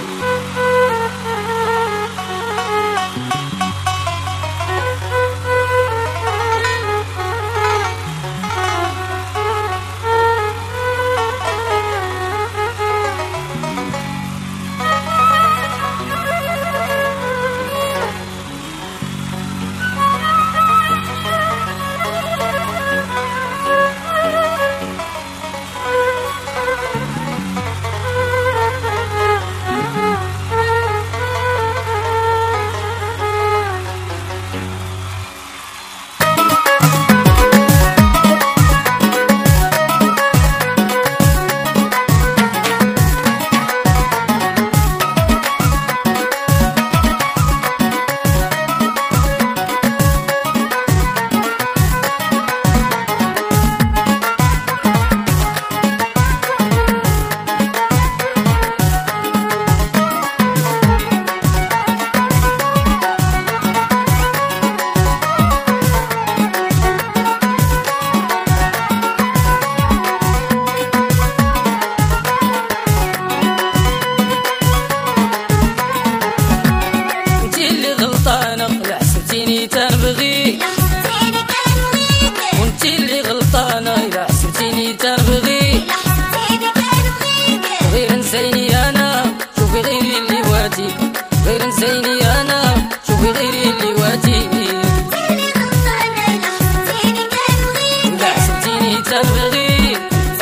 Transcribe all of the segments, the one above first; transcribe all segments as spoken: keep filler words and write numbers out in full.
تنبغي وانت اللي غلطانة إذا حسبتيني تنبغي غير نسيني أنا شوفي غيري اللي واتي غير نسيني أنا شوفي غيري اللي واتي إذا حسبتيني تنبغي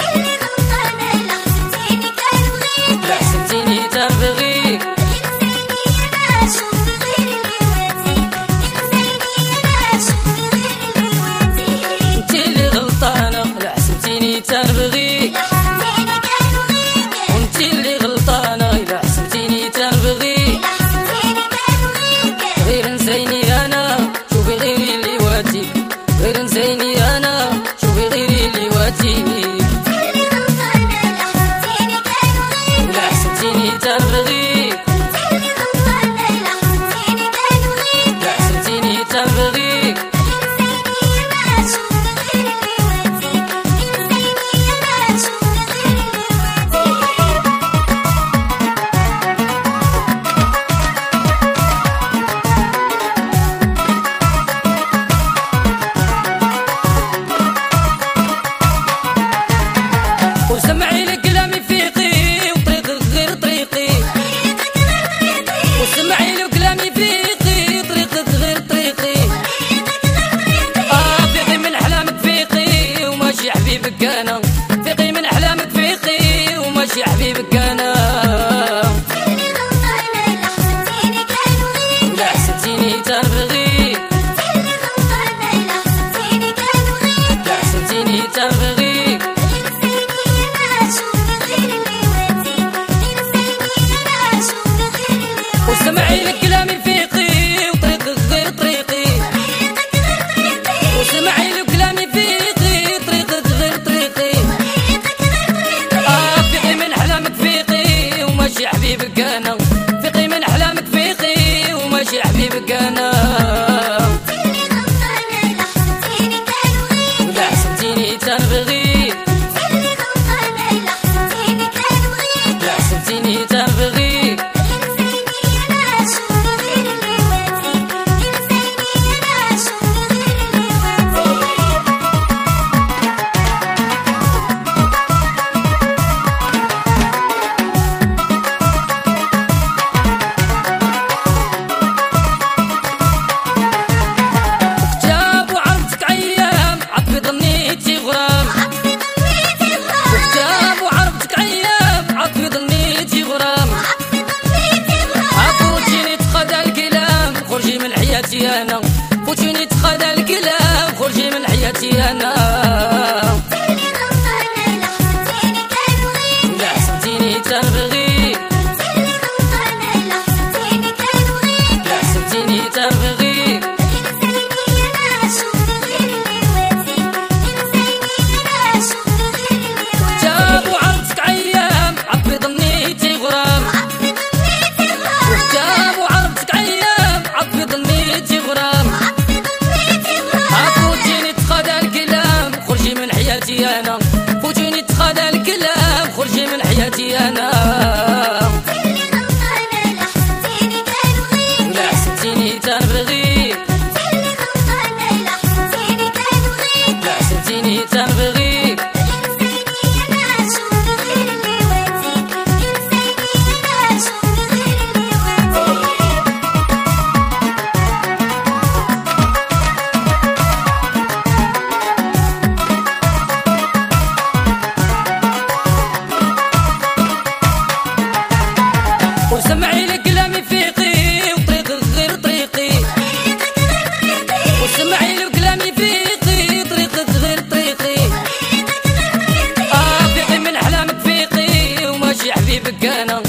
إذا حسبتيني تنبغي تنبغي وانت اللي غلطانة إذا حسبتيني تنبغي غير نسيني أنا شوفي غيري اللي واتي غير نسيني أنا شوفي غيري اللي واتي إذا حسبتيني تنبغي إذا حسبتيني تنبغي وسمعي لك كلامي فيقي وطريقك غير طريقي وسمعي لك كلامي فيقي طريقك غير طريقي اه فيقي من احلامك فيقي وماشي حبيبك انا فيقي من احلامك فيقي وماشي حبيبك انا لا حسبتيني تنبغي لا حسبتيني تنبغي وسمعي لك كلامي فيقي وطريقك غير طريقي وسمعي لك كلامي فيقي طريقك غير طريقي اه فيقي من احلامك فيقي وماشي حبيبك انا فيقي من احلامك فيقي وماشي حبيبك انا لا حسبتيني تنبغي لا حسبتيني تنبغي أنا فوتيني تخدى الكلام خرجي من حياتي أنا لا حسبتيني تنبغي لا حسبتيني تنبغي كتاب وعرضتك عيام عطفي ظنيتي غرام كتاب وعرضتك عيام عطفي ظنيتي غرام عفوتيني تخدى الكلام سمعي لي كلامي فيقي وطريقك غير طريقي، وسمعي لي كلامي فيقي طريقك غير طريقي. اه فيقي من احلامك فيقي وماشي حبيبك انا.